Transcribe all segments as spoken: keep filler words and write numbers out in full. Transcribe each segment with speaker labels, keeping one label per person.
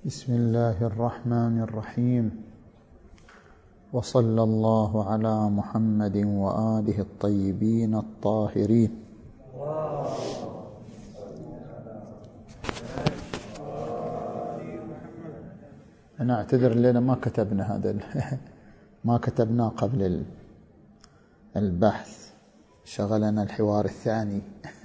Speaker 1: بسم الله الرحمن الرحيم، وصلى الله على محمد وآله الطيبين الطاهرين. أنا أعتذر لنا ما كتبنا هذا ما كتبناه قبل البحث، شغلنا الحوار الثاني.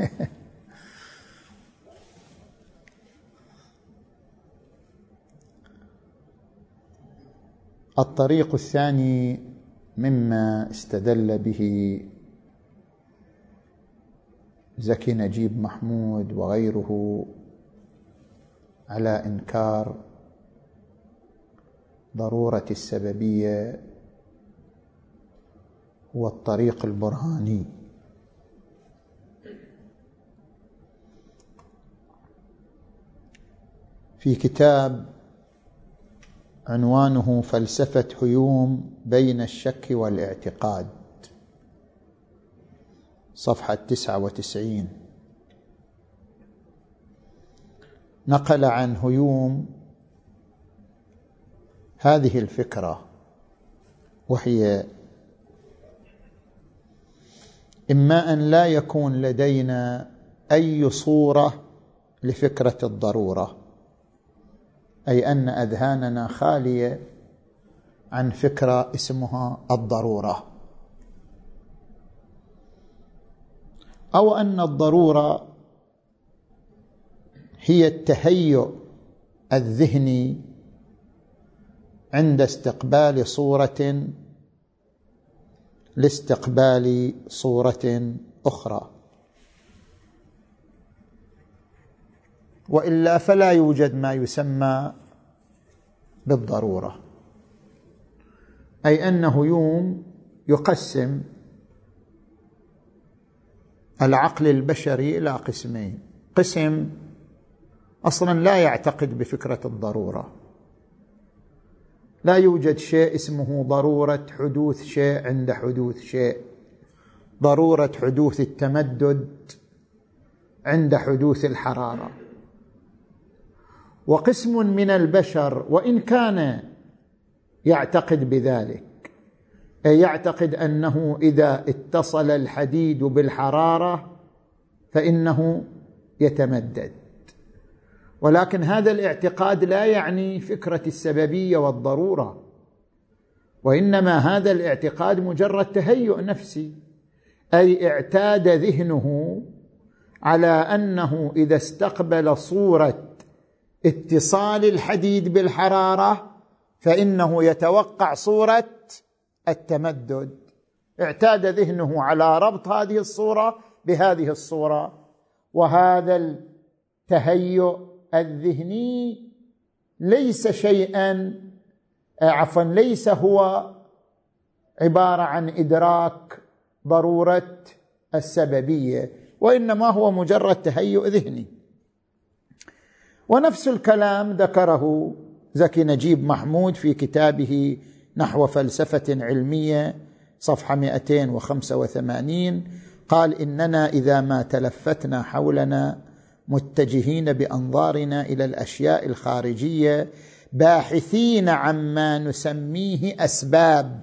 Speaker 1: الطريق الثاني مما استدل به زكي نجيب محمود وغيره على إنكار ضرورة السببية هو الطريق البرهاني. في كتاب عنوانه فلسفة هيوم بين الشك والاعتقاد، صفحة تسعة وتسعين، نقل عن هيوم هذه الفكرة، وهي إما أن لا يكون لدينا أي صورة لفكرة الضرورة، أي أن أذهاننا خالية عن فكرة اسمها الضرورة، أو أن الضرورة هي التهيؤ الذهني عند استقبال صورة لاستقبال صورة أخرى، وإلا فلا يوجد ما يسمى بالضرورة. أي أن هيوم يقسم العقل البشري إلى قسمين: قسم أصلا لا يعتقد بفكرة الضرورة، لا يوجد شيء اسمه ضرورة حدوث شيء عند حدوث شيء، ضرورة حدوث التمدد عند حدوث الحرارة. وقسم من البشر وإن كان يعتقد بذلك، أي يعتقد أنه إذا اتصل الحديد بالحرارة فإنه يتمدد، ولكن هذا الاعتقاد لا يعني فكرة السببية والضرورة، وإنما هذا الاعتقاد مجرد تهيؤ نفسي، أي اعتاد ذهنه على أنه إذا استقبل صورة اتصال الحديد بالحرارة فإنه يتوقع صورة التمدد، اعتاد ذهنه على ربط هذه الصورة بهذه الصورة. وهذا التهيؤ الذهني ليس شيئا عفوا ليس هو عبارة عن إدراك ضرورة السببية، وإنما هو مجرد تهيؤ ذهني. ونفس الكلام ذكره زكي نجيب محمود في كتابه نحو فلسفة علمية، صفحة مئتين وخمسة وثمانين، قال: إننا إذا ما تلفتنا حولنا متجهين بأنظارنا إلى الأشياء الخارجية باحثين عما نسميه أسباب.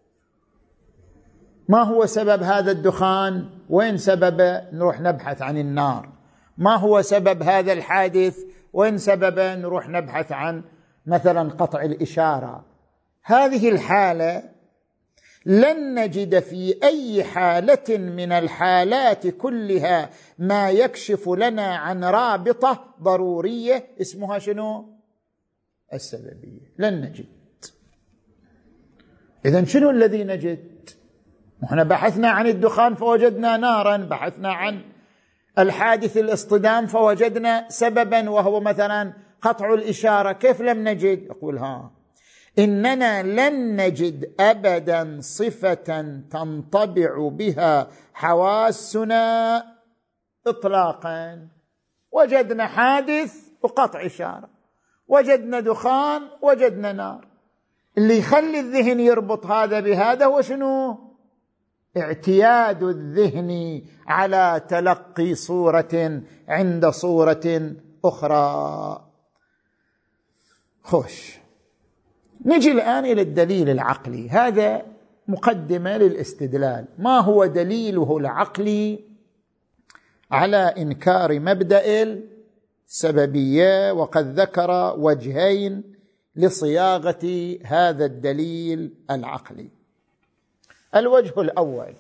Speaker 1: ما هو سبب هذا الدخان؟ وين سببه؟ نروح نبحث عن النار. ما هو سبب هذا الحادث؟ وين سببه؟ نروح نبحث عن مثلا قطع الإشارة. هذه الحالة لن نجد في أي حالة من الحالات كلها ما يكشف لنا عن رابطة ضرورية اسمها شنو؟ السببية. لن نجد. إذن شنو الذي نجد؟ نحن بحثنا عن الدخان فوجدنا نارا، بحثنا عن الحادث الاصطدام فوجدنا سببا وهو مثلا قطع الإشارة، كيف لم نجد؟ يقول ها إننا لن نجد أبدا صفة تنطبع بها حواسنا إطلاقا. وجدنا حادث وقطع إشارة، وجدنا دخان، وجدنا نار. اللي يخلي الذهن يربط هذا بهذا هو شنو؟ اعتياد الذهن على تلقي صورة عند صورة أخرى. خوش، نجي الآن إلى الدليل العقلي. هذا مقدمة للاستدلال. ما هو دليله العقلي على إنكار مبدأ السببية؟ وقد ذكر وجهين لصياغة هذا الدليل العقلي. الوجه الأول: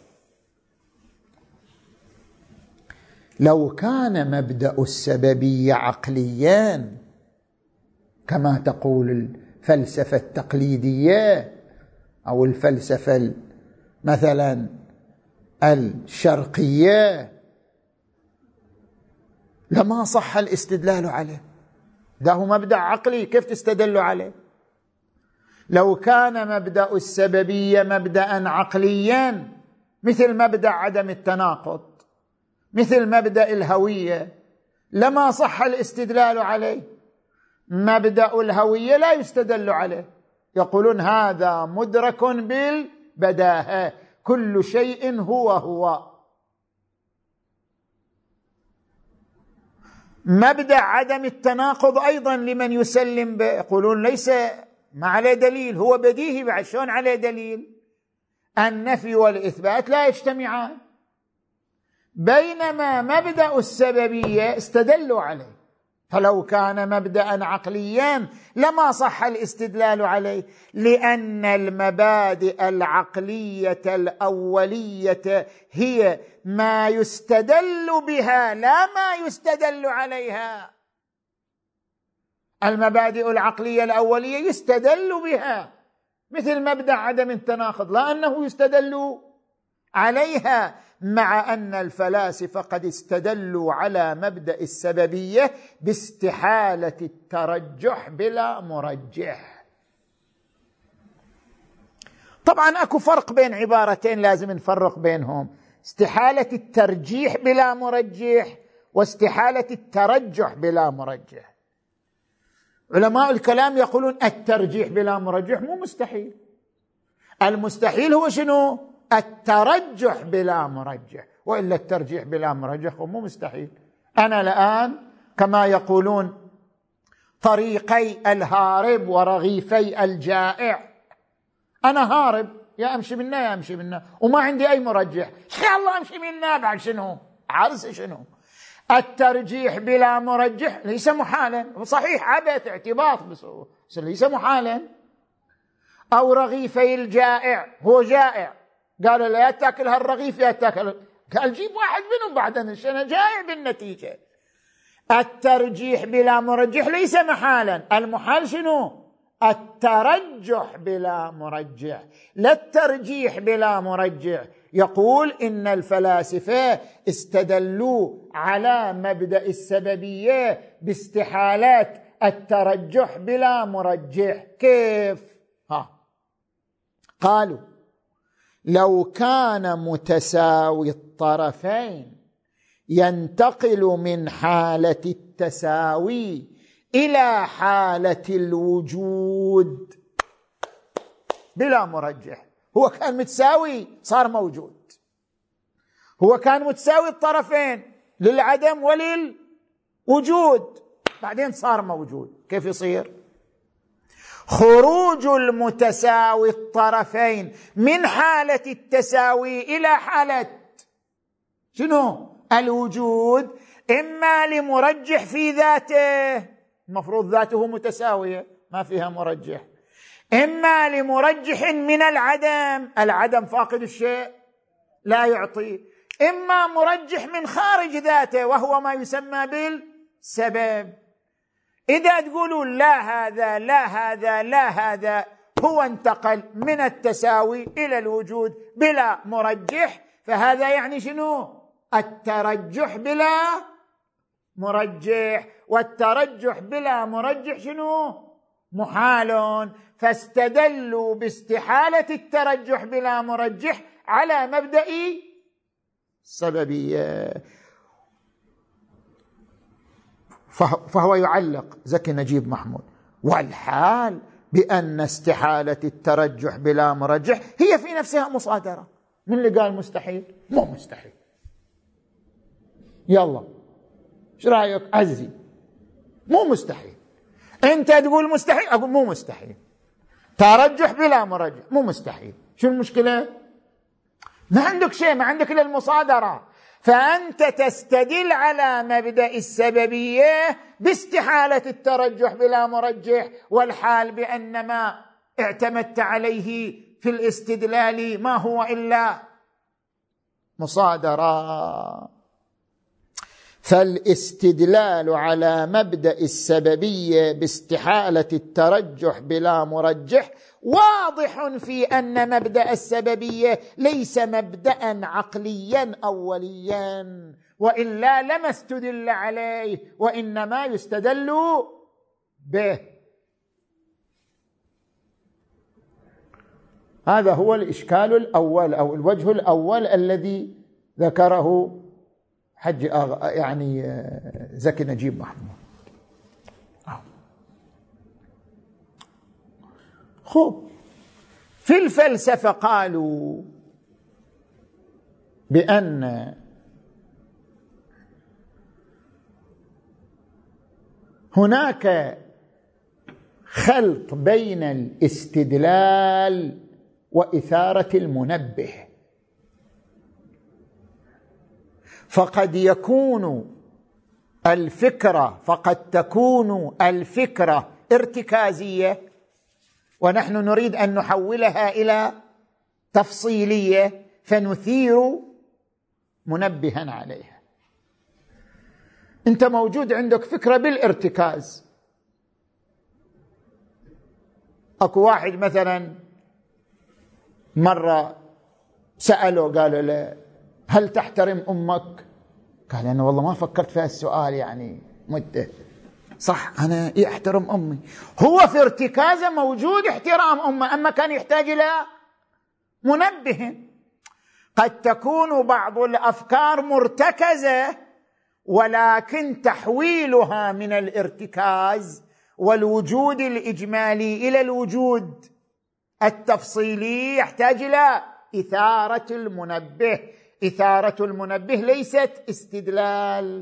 Speaker 1: لو كان مبدأ السببية عقليا كما تقول الفلسفة التقليدية أو الفلسفة مثلا الشرقية، لما صح الاستدلال عليه. ده هو مبدأ عقلي، كيف تستدلوا عليه؟ لو كان مبدأ السببية مبدأ عقليا مثل مبدأ عدم التناقض، مثل مبدأ الهوية، لما صح الاستدلال عليه. مبدأ الهوية لا يستدل عليه، يقولون هذا مدرك بالبداهة، كل شيء هو هو. مبدأ عدم التناقض أيضا لمن يسلم به، يقولون ليس ما عليه دليل، هو بديهي بعد، شلون عليه دليل؟ النفي والإثبات لا يجتمعان. بينما مبدأ السببية استدلوا عليه، فلو كان مبدأ عقليا لما صح الاستدلال عليه، لأن المبادئ العقلية الأولية هي ما يستدل بها لا ما يستدل عليها. المبادئ العقلية الأولية يستدل بها، مثل مبدأ عدم التناقض، لا أنه يستدل عليها، مع أن الفلاسفة قد استدلوا على مبدأ السببية باستحالة الترجح بلا مرجح. طبعا أكو فرق بين عبارتين لازم نفرق بينهم: استحالة الترجيح بلا مرجح واستحالة الترجح بلا مرجح. علماء الكلام يقولون الترجيح بلا مرجح مو مستحيل، المستحيل هو شنو؟ الترجح بلا مرجح، وإلا الترجيح بلا مرجح هو مو مستحيل. أنا الآن كما يقولون طريقي الهارب ورغيفي الجائع، أنا هارب، يا أمشي منا يا أمشي منا، وما عندي أي مرجح، إن شاء الله أمشي منا، بعد شنو؟ عرس شنو؟ الترجيح بلا مرجح ليس محالا، صحيح عبث اعتباط بس ليس محالا. أو رغيفي الجائع، هو جائع، قالوا لا يا تاكل هالرغيف يا تاكل، قال جيب واحد منهم بعدين، أنا جائع بالنتيجة. الترجيح بلا مرجح ليس محالا، المحال شنو؟ الترجح بلا مرجح، لا الترجيح بلا مرجح. يقول إن الفلاسفة استدلوا على مبدأ السببية باستحالات الترجح بلا مرجح. كيف؟ ها قالوا لو كان متساوي الطرفين ينتقل من حالة التساوي إلى حالة الوجود بلا مرجح. هو كان متساوي صار موجود، هو كان متساوي الطرفين للعدم وللوجود، بعدين صار موجود. كيف يصير؟ خروج المتساوي الطرفين من حالة التساوي إلى حالة شنو؟ الوجود، إما لمرجح في ذاته، المفروض ذاته متساوية ما فيها مرجح، إما لمرجح من العدم، العدم فاقد الشيء لا يعطي، إما مرجح من خارج ذاته وهو ما يسمى بالسبب. إذا تقولوا لا هذا لا هذا لا هذا، هو انتقل من التساوي إلى الوجود بلا مرجح، فهذا يعني شنو؟ الترجح بلا مرجح، والترجح بلا مرجح شنو؟ محال. فاستدلوا باستحالة الترجح بلا مرجح على مبدأ السببية. فهو يعلق زكي نجيب محمود: والحال بأن استحالة الترجح بلا مرجح هي في نفسها مصادرة. من اللي قال مستحيل؟ مو مستحيل. يلا ايش رايك عزي؟ مو مستحيل. أنت تقول مستحيل، أقول مو مستحيل. ترجح بلا مرجح مو مستحيل. شو المشكلة؟ ما عندك شيء، ما عندك إلا المصادرة. فأنت تستدل على مبدأ السببية باستحالة الترجح بلا مرجح، والحال بأن ما اعتمدت عليه في الاستدلال ما هو إلا مصادرة. فالاستدلال على مبدأ السببية باستحالة الترجح بلا مرجح واضح في أن مبدأ السببية ليس مبدأ عقليا أوليا، وإلا لما استدل عليه، وإنما يستدل به. هذا هو الإشكال الأول أو الوجه الأول الذي ذكره حج يعني زكي نجيب محمود. خب في الفلسفة قالوا بأن هناك خلط بين الاستدلال وإثارة المنبه، فقد يكون الفكرة فقد تكون الفكرة ارتكازية ونحن نريد أن نحولها إلى تفصيلية فنثير منبها عليها. أنت موجود عندك فكرة بالارتكاز، أكو واحد مثلا مرة سأله قالوا له هل تحترم أمك؟ قال أنا والله ما فكرت في هالسؤال يعني مدة. صح أنا أحترم أمي. هو في ارتكازه موجود احترام أمه، أما كان يحتاج إلى منبه. قد تكون بعض الأفكار مرتكزة ولكن تحويلها من الارتكاز والوجود الإجمالي إلى الوجود التفصيلي يحتاج إلى إثارة المنبه. إثارة المنبه ليست استدلال.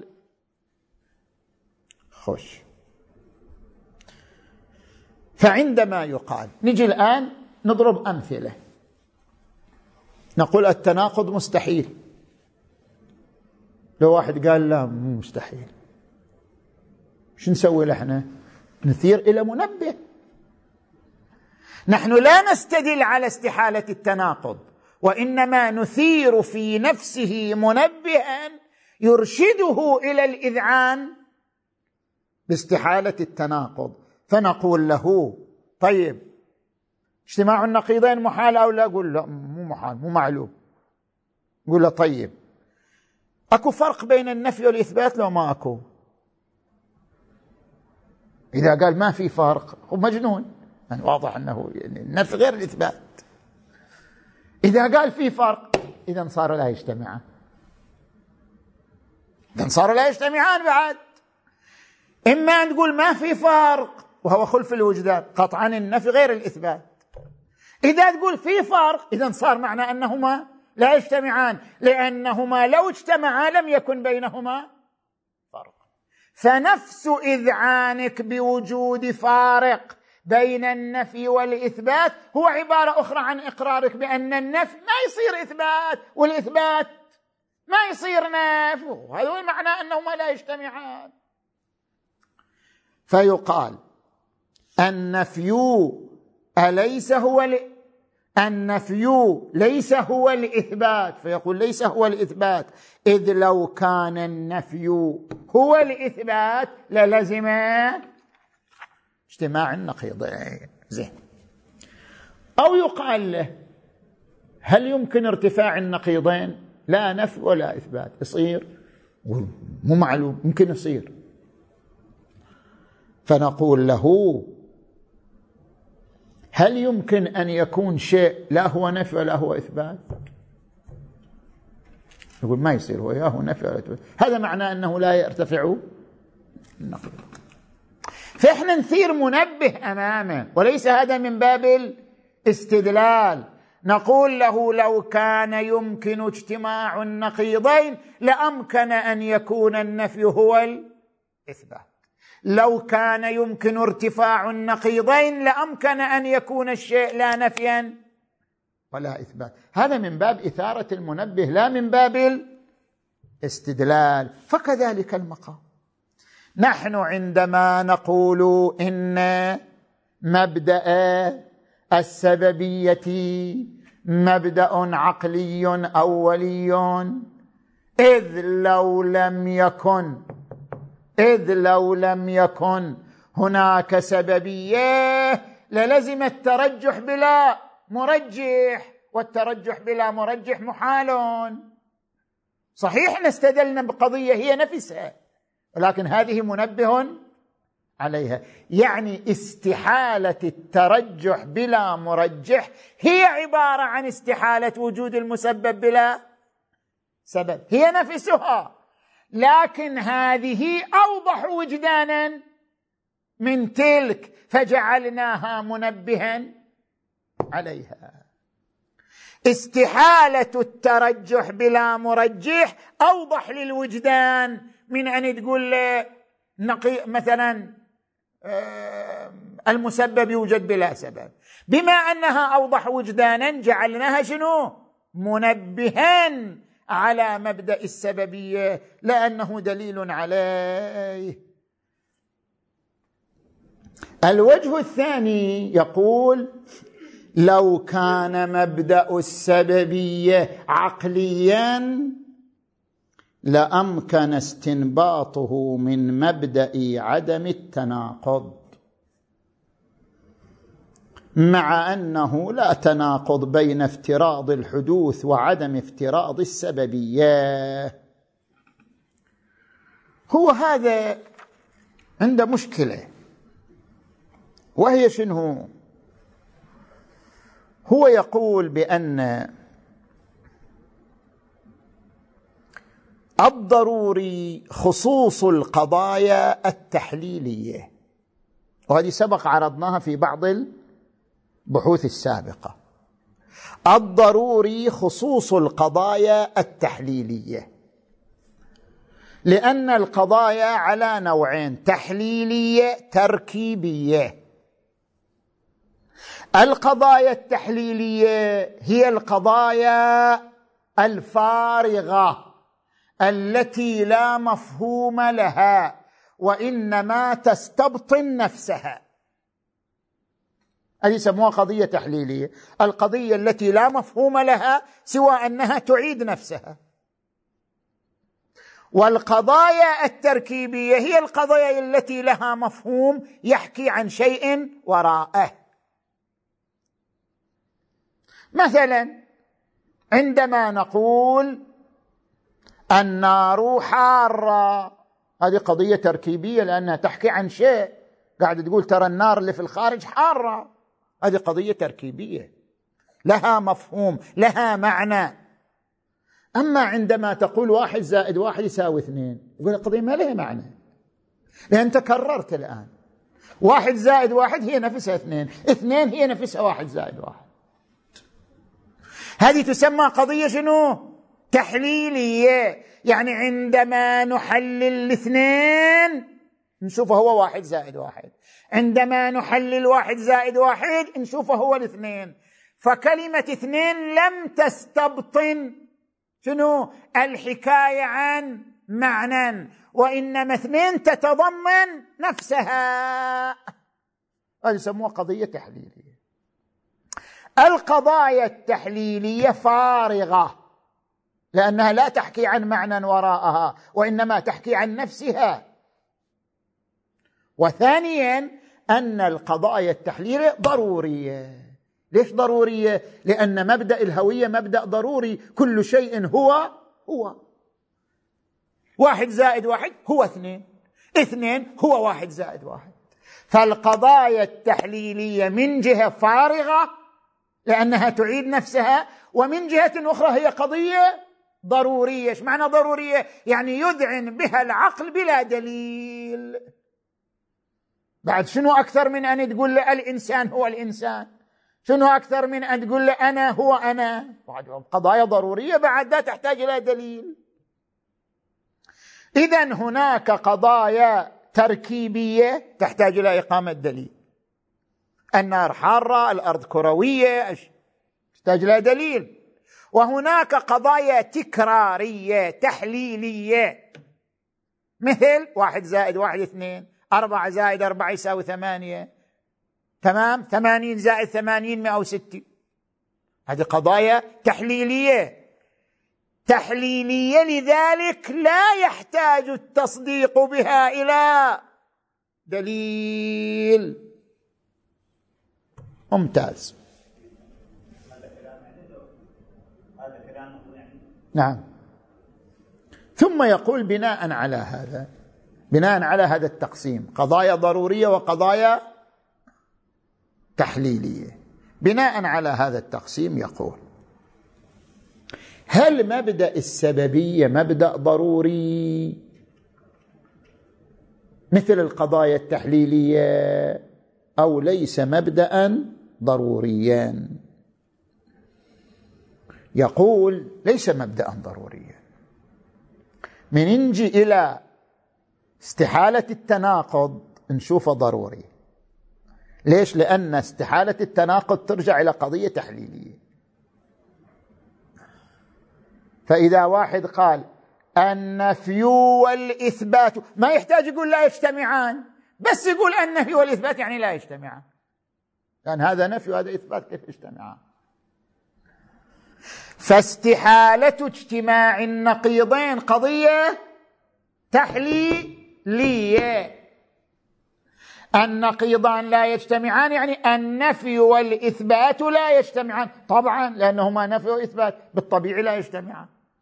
Speaker 1: خش. فعندما يقال، نجي الآن نضرب أمثلة، نقول التناقض مستحيل. لو واحد قال لا مو مستحيل، شو نسوي لحنا؟ نثير إلى منبه. نحن لا نستدل على استحالة التناقض، وإنما نثير في نفسه منبها يرشده إلى الإذعان باستحالة التناقض. فنقول له طيب اجتماع النقيضين محال أو لا؟ أقول لا مو محال، مو معلوم. نقول له طيب أكو فرق بين النفي والإثبات لو ما أكو؟ إذا قال ما في فرق هو مجنون، يعني واضح أنه يعني النفي غير الإثبات. إذا قال في فرق إذا صار لا يجتمعان، إذا صار لا يجتمعان بعد. إما أن تقول ما في فرق وهو خلف الوجدان، قطعا النفي غير الإثبات. إذا تقول في فرق إذا صار معنى أنهما لا يجتمعان، لأنهما لو اجتمعا لم يكن بينهما فرق. فنفس إذعانك بوجود فارق بين النفي والإثبات هو عبارة أخرى عن إقرارك بأن النفي ما يصير إثبات والإثبات ما يصير نفي، وهذا هو المعنى أنهما لا يجتمعان. فيقال النفي أليس هو ل... النفي ليس هو الإثبات، فيقول ليس هو الإثبات، إذ لو كان النفي هو الإثبات للزم اجتماع النقيضين. زين. أو يقال له هل يمكن ارتفاع النقيضين لا نفي ولا إثبات؟ يصير؟ مو معلوم، يمكن يصير. فنقول له هل يمكن أن يكون شيء لا هو نفي ولا هو إثبات؟ يقول ما يصير، هو يا هو نفي ولا إثبات. هذا معناه أنه لا يرتفع النقيض. فإحنا نثير منبه أمامه، وليس هذا من باب الاستدلال. نقول له لو كان يمكن اجتماع النقيضين لأمكن أن يكون النفي هو الإثبات. لو كان يمكن ارتفاع النقيضين لأمكن أن يكون الشيء لا نفيا ولا إثبات. هذا من باب إثارة المنبه لا من باب الاستدلال. فكذلك المقام، نحن عندما نقول إن مبدأ السببية مبدأ عقلي أولي، إذ لو لم يكن إذ لو لم يكن هناك سببية للزم الترجح بلا مرجح، والترجح بلا مرجح محال. صحيح نستدلنا بقضية هي نفسها، ولكن هذه منبه عليها. يعني استحالة الترجح بلا مرجح هي عبارة عن استحالة وجود المسبب بلا سبب، هي نفسها، لكن هذه أوضح وجدانا من تلك فجعلناها منبها عليها. استحالة الترجح بلا مرجح أوضح للوجدان من أن تقول نقي مثلا المسبب يوجد بلا سبب. بما أنها أوضح وجدانا جعلناها شنو؟ منبها على مبدأ السببية لأنه دليل عليه. الوجه الثاني يقول لو كان مبدأ السببية عقليا لأمكن استنباطه من مبدأ عدم التناقض، مع أنه لا تناقض بين افتراض الحدوث وعدم افتراض السببية. هو هذا عنده مشكلة، وهي شنو؟ هو يقول بأن الضروري خصوص القضايا التحليلية، وهذه سبق عرضناها في بعض البحوث السابقة. الضروري خصوص القضايا التحليلية، لأن القضايا على نوعين: تحليلية تركيبية. القضايا التحليلية هي القضايا الفارغة التي لا مفهوم لها وإنما تستبطن نفسها، هذه يسموها قضية تحليلية. القضية التي لا مفهوم لها سوى أنها تعيد نفسها. والقضايا التركيبية هي القضايا التي لها مفهوم يحكي عن شيء وراءه. مثلا عندما نقول النار حارة، هذه قضية تركيبية لأنها تحكي عن شيء، قاعد تقول ترى النار اللي في الخارج حارة، هذه قضية تركيبية لها مفهوم لها معنى. أما عندما تقول واحد زائد واحد يساوي اثنين، يقول القضية ما لها معنى، لأن تكررت الآن. واحد زائد واحد هي نفسها اثنين، اثنين هي نفسها واحد زائد واحد. هذه تسمى قضية شنو؟ تحليلية. يعني عندما نحلل الاثنين نشوفه هو واحد زائد واحد، عندما نحلل واحد زائد واحد نشوفه هو الاثنين. فكلمة اثنين لم تستبطن شنو؟ الحكاية عن معنى، وإنما اثنين تتضمن نفسها. هذا يسموها قضية تحليلية. القضايا التحليلية فارغة لأنها لا تحكي عن معنى وراءها وإنما تحكي عن نفسها. وثانيا أن القضايا التحليلية ضرورية. ليش ضرورية؟ لأن مبدأ الهوية مبدأ ضروري، كل شيء هو هو. واحد زائد واحد هو اثنين، اثنين هو واحد زائد واحد. فالقضايا التحليلية من جهة فارغة لأنها تعيد نفسها، ومن جهة أخرى هي قضية ضرورية. ايش معنى ضرورية؟ يعني يذعن بها العقل بلا دليل. بعد شنو أكثر من أن تقول له الإنسان هو الإنسان؟ شنو أكثر من أن تقول له أنا هو أنا؟ قضايا ضرورية بعد لا تحتاج إلى دليل. إذن هناك قضايا تركيبية تحتاج إلى إقامة دليل. النار حارة، الأرض كروية، تحتاج إلى دليل. وهناك قضايا تكرارية تحليلية، مثل واحد زائد واحد اثنين، أربعة زائد أربعة يساوي ثمانية، تمام، ثمانين زائد ثمانين مئة وستين. هذه قضايا تحليلية تحليلية لذلك لا يحتاج التصديق بها إلى دليل. ممتاز. نعم. ثم يقول بناء على هذا بناء على هذا التقسيم، قضايا ضرورية وقضايا تحليلية، بناء على هذا التقسيم يقول: هل مبدأ السببية مبدأ ضروري مثل القضايا التحليلية أو ليس مبدأ ضروريا؟ يقول ليس مبدأ ضروريا. من نجي إلى استحالة التناقض نشوفه ضروري. ليش؟ لأن استحالة التناقض ترجع إلى قضية تحليلية. فإذا واحد قال النفي والإثبات، ما يحتاج يقول لا يجتمعان، بس يقول النفي والإثبات يعني لا يجتمعان، لأن هذا نفي وهذا إثبات، كيف يجتمعان؟ فاستحالة اجتماع النقيضين قضية تحليلية. النقيضان لا يجتمعان يعني النفي والإثبات لا يجتمعان، طبعا لأنهما نفي وإثبات بالطبيعي لا يجتمعان.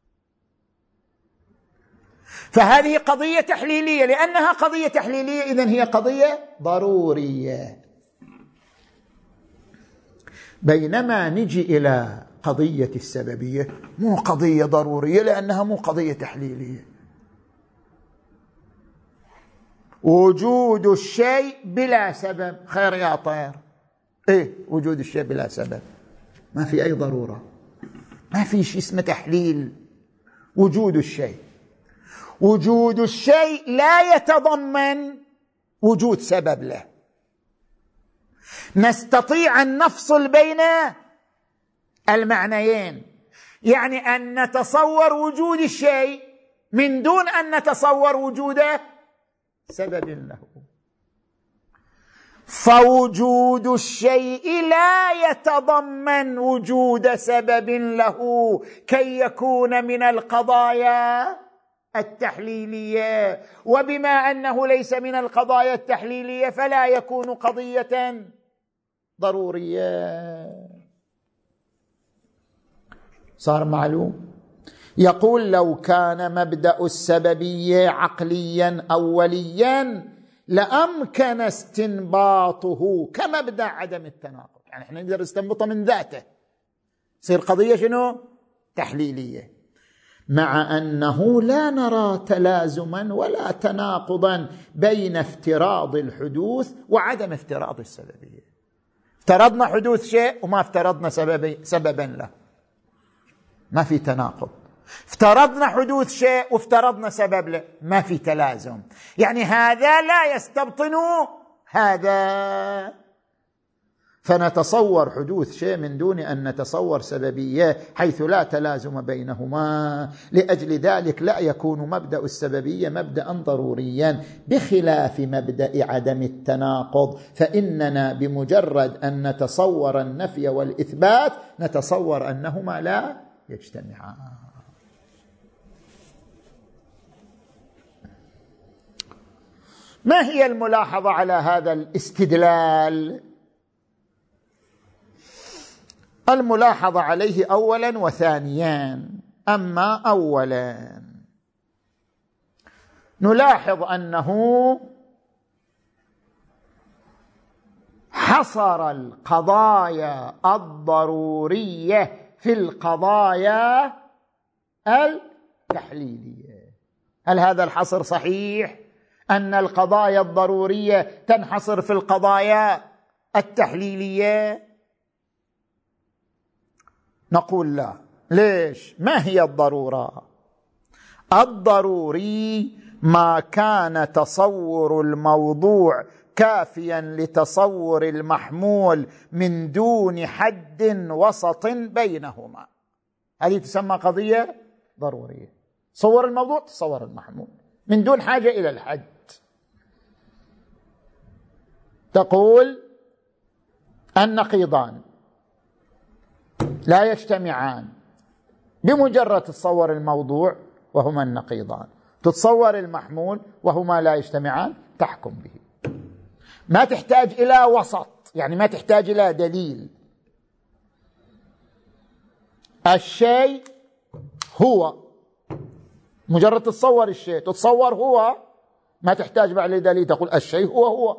Speaker 1: فهذه قضية تحليلية، لأنها قضية تحليلية إذن هي قضية ضرورية. بينما نجي إلى قضية السببية مو قضية ضرورية، لأنها مو قضية تحليلية. وجود الشيء بلا سبب خير يا طير. إيه وجود الشيء بلا سبب، ما في أي ضرورة، ما في شيء اسمه تحليل. وجود الشيء وجود الشيء لا يتضمن وجود سبب له. نستطيع أن نفصل بين المعنيين، يعني أن نتصور وجود الشيء من دون أن نتصور وجود سبب له. فوجود الشيء لا يتضمن وجود سبب له كي يكون من القضايا التحليلية، وبما أنه ليس من القضايا التحليلية فلا يكون قضية ضرورية. صار معلوم؟ يقول لو كان مبدأ السببية عقليا أوليا لأمكن استنباطه كمبدأ عدم التناقض، يعني احنا نقدر نستنبطه من ذاته، تصير قضية شنو؟ تحليلية، مع أنه لا نرى تلازما ولا تناقضا بين افتراض الحدوث وعدم افتراض السببية. افترضنا حدوث شيء وما افترضنا سببي سببا له، ما في تناقض. افترضنا حدوث شيء وافترضنا سبب له، ما في تلازم. يعني هذا لا يستبطن هذا، فنتصور حدوث شيء من دون أن نتصور سببية حيث لا تلازم بينهما. لأجل ذلك لا يكون مبدأ السببية مبدأ ضروريا، بخلاف مبدأ عدم التناقض، فإننا بمجرد أن نتصور النفي والإثبات نتصور أنهما لا يجتمعان. ما هي الملاحظة على هذا الاستدلال؟ الملاحظة عليه أولا وثانيا. أما أولا نلاحظ أنه حصر القضايا الضرورية في القضايا التحليلية. هل هذا الحصر صحيح؟ أن القضايا الضرورية تنحصر في القضايا التحليلية؟ نقول لا. ليش؟ ما هي الضرورة؟ الضروري ما كان تصور الموضوع كافيا لتصور المحمول من دون حد وسط بينهما. هذه تسمى قضية ضرورية. تصور الموضوع، تصور المحمول من دون حاجة إلى الحد. تقول النقيضان لا يجتمعان، بمجرد تتصور الموضوع وهما النقيضان، تتصور المحمول وهما لا يجتمعان، تحكم به. ما تحتاج إلى وسط، يعني ما تحتاج إلى دليل. الشيء هو، مجرد تتصور الشيء، تتصور هو، ما تحتاج بعد لدليل، تقول الشيء هو هو.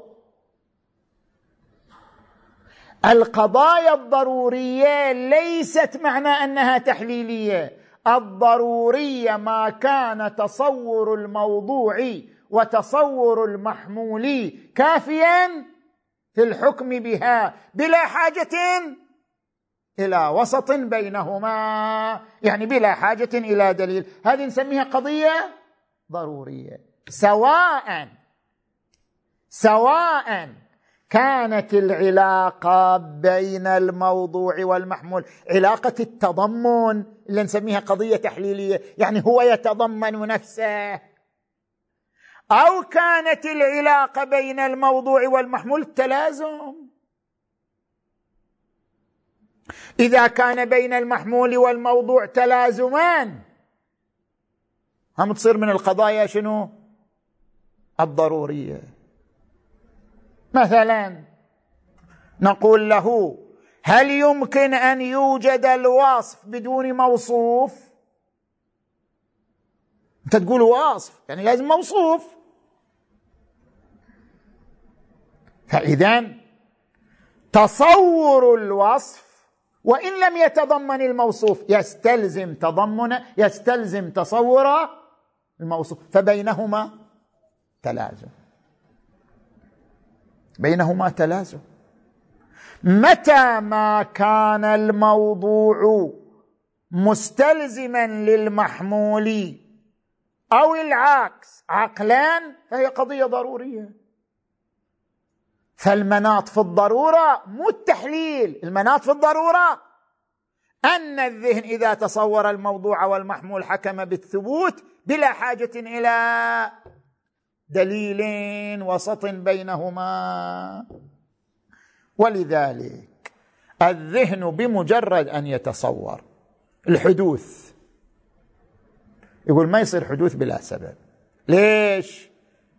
Speaker 1: القضايا الضرورية ليست معنى أنها تحليلية. الضرورية ما كان تصور الموضوع وتصور المحمول كافيا في الحكم بها بلا حاجة إلى وسط بينهما، يعني بلا حاجة إلى دليل. هذه نسميها قضية ضرورية، سواء سواء كانت العلاقة بين الموضوع والمحمول علاقة التضمن اللي نسميها قضية تحليلية، يعني هو يتضمن نفسه، أو كانت العلاقة بين الموضوع والمحمول التلازم. إذا كان بين المحمول والموضوع تلازمان، هم تصير من القضايا شنو؟ الضرورية. مثلا نقول له هل يمكن أن يوجد الوصف بدون موصوف؟ أنت تقول وصف يعني لازم موصوف، فإذن تصور الوصف وإن لم يتضمن الموصوف يستلزم تضمن يستلزم تصور الموصوف، فبينهما تلازم، بينهما تلازم. متى ما كان الموضوع مستلزما للمحمول أو العكس عقلان فهي قضية ضرورية. فالمناط في الضرورة مو التحليل، المناط في الضرورة أن الذهن إذا تصور الموضوع والمحمول حكم بالثبوت بلا حاجة إلى دليل وسط بينهما. ولذلك الذهن بمجرد أن يتصور الحدوث، يقول ما يصير حدوث بلا سبب. ليش؟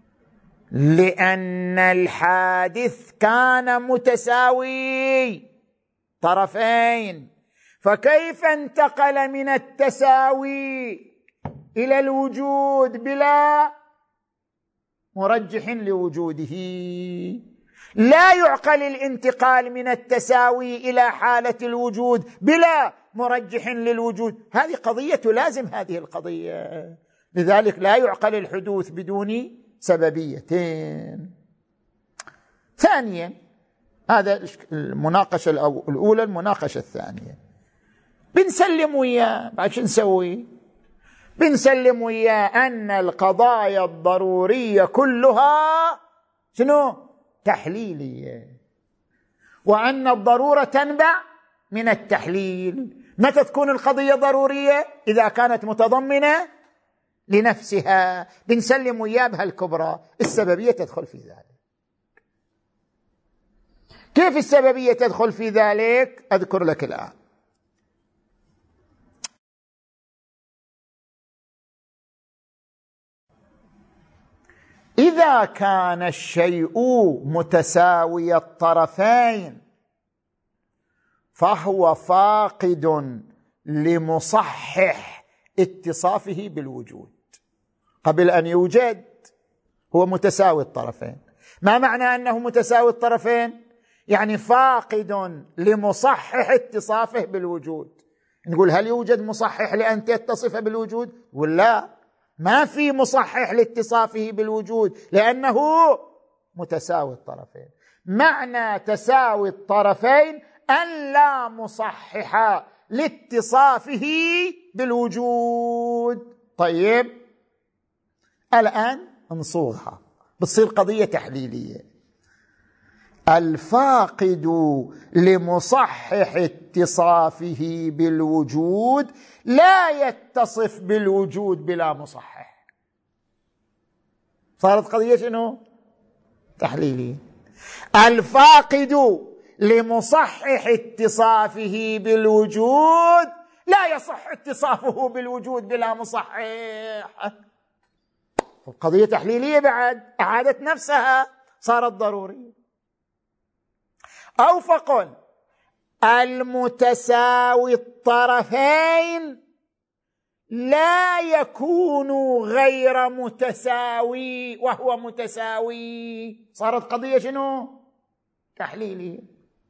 Speaker 1: لأن الحادث كان متساوي طرفين، فكيف انتقل من التساوي إلى الوجود بلا مرجح لوجوده؟ لا يعقل الانتقال من التساوي إلى حالة الوجود بلا مرجح للوجود. هذه قضية تلازم هذه القضية، لذلك لا يعقل الحدوث بدون سببيتين. ثانيا، هذا المناقشة الأولى. المناقشة الثانية بنسلم وياه، بعد شو نسوي؟ بنسلم وياه أن القضايا الضرورية كلها شنو؟ تحليلية، وأن الضرورة تنبع من التحليل. متى تكون القضية ضرورية؟ إذا كانت متضمنة لنفسها. بنسلم وياه بهالكبرى. السببية تدخل في ذلك. كيف السببية تدخل في ذلك؟ أذكر لك الآن. إذا كان الشيء متساوي الطرفين فهو فاقد لمصحح اتصافه بالوجود. قبل أن يوجد هو متساوي الطرفين. ما معنى أنه متساوي الطرفين؟ يعني فاقد لمصحح اتصافه بالوجود. نقول هل يوجد مصحح لأن تتصف بالوجود؟ ولا ما في مصحح لاتصافه بالوجود لأنه متساوي الطرفين. معنى تساوي الطرفين أن لا مصحح لاتصافه بالوجود. طيب، الآن نصوغها بتصير قضية تحليلية. الفاقد لمصحح اتصافه بالوجود لا يتصف بالوجود بلا مصحح. صارت قضية شنو؟ تحليلية. الفاقد لمصحح اتصافه بالوجود لا يصح اتصافه بالوجود بلا مصحح. القضية تحليلية بعد أعادت نفسها، صارت ضرورية. أو فقل المتساوي الطرفين لا يكون غير متساوي وهو متساوي. صارت قضية شنو؟ تحليلية.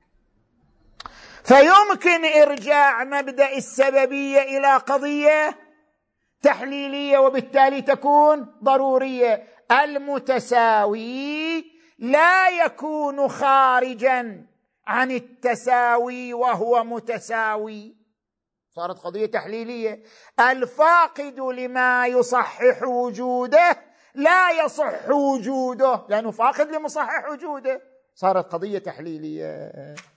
Speaker 1: فيمكن إرجاع مبدأ السببية إلى قضية تحليلية وبالتالي تكون ضرورية. المتساوي لا يكون خارجا عن التساوي وهو متساوي. صارت قضية تحليلية. الفاقد لما يصحح وجوده لا يصح وجوده لأنه فاقد لمصحح وجوده. صارت قضية تحليلية.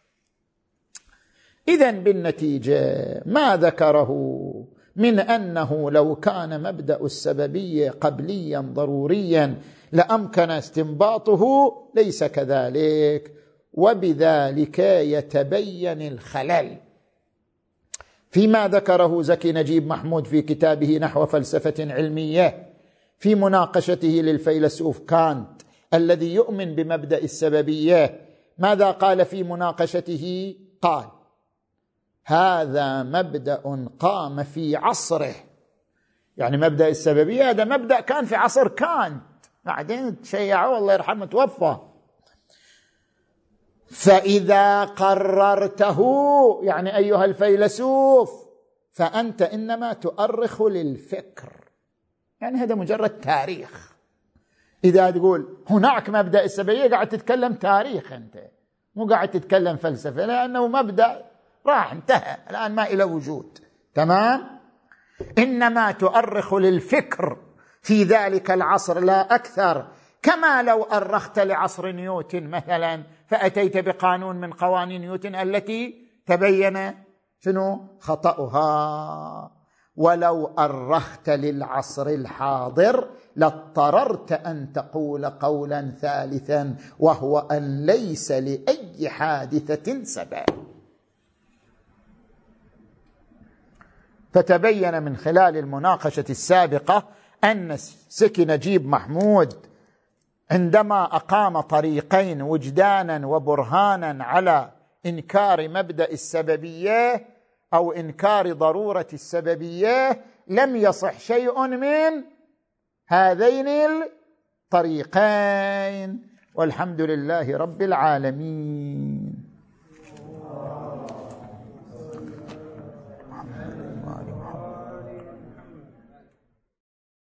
Speaker 1: إذن بالنتيجة ما ذكره من أنه لو كان مبدأ السببية قبليا ضروريا لأمكن استنباطه ليس كذلك، وبذلك يتبين الخلل فيما ذكره زكي نجيب محمود في كتابه نحو فلسفة علمية في مناقشته للفيلسوف كانت الذي يؤمن بمبدأ السببية. ماذا قال في مناقشته؟ قال: هذا مبدأ قام في عصره، يعني مبدأ السببية هذا مبدأ كان في عصر كانت، بعدين تشيعوا الله يرحمه توفى. فإذا قررته يعني أيها الفيلسوف فأنت إنما تؤرخ للفكر، يعني هذا مجرد تاريخ. إذا تقول هناك مبدأ السببية قاعد تتكلم تاريخ، أنت مو قاعد تتكلم فلسفة، لأنه مبدأ راح انتهى الآن ما إلى وجود. تمام؟ إنما تؤرخ للفكر في ذلك العصر لا أكثر. كما لو أرخت لعصر نيوتن مثلا فأتيت بقانون من قوانين نيوتن التي تبين شنو خطأها. ولو أرخت للعصر الحاضر لاضطررت أن تقول قولا ثالثا، وهو أن ليس لأي حادثة سبب. فتبين من خلال المناقشة السابقة أن زكي نجيب محمود عندما أقام طريقين وجدانا وبرهانا على إنكار مبدأ السببية أو إنكار ضرورة السببية لم يصح شيء من هذين الطريقين، والحمد لله رب العالمين.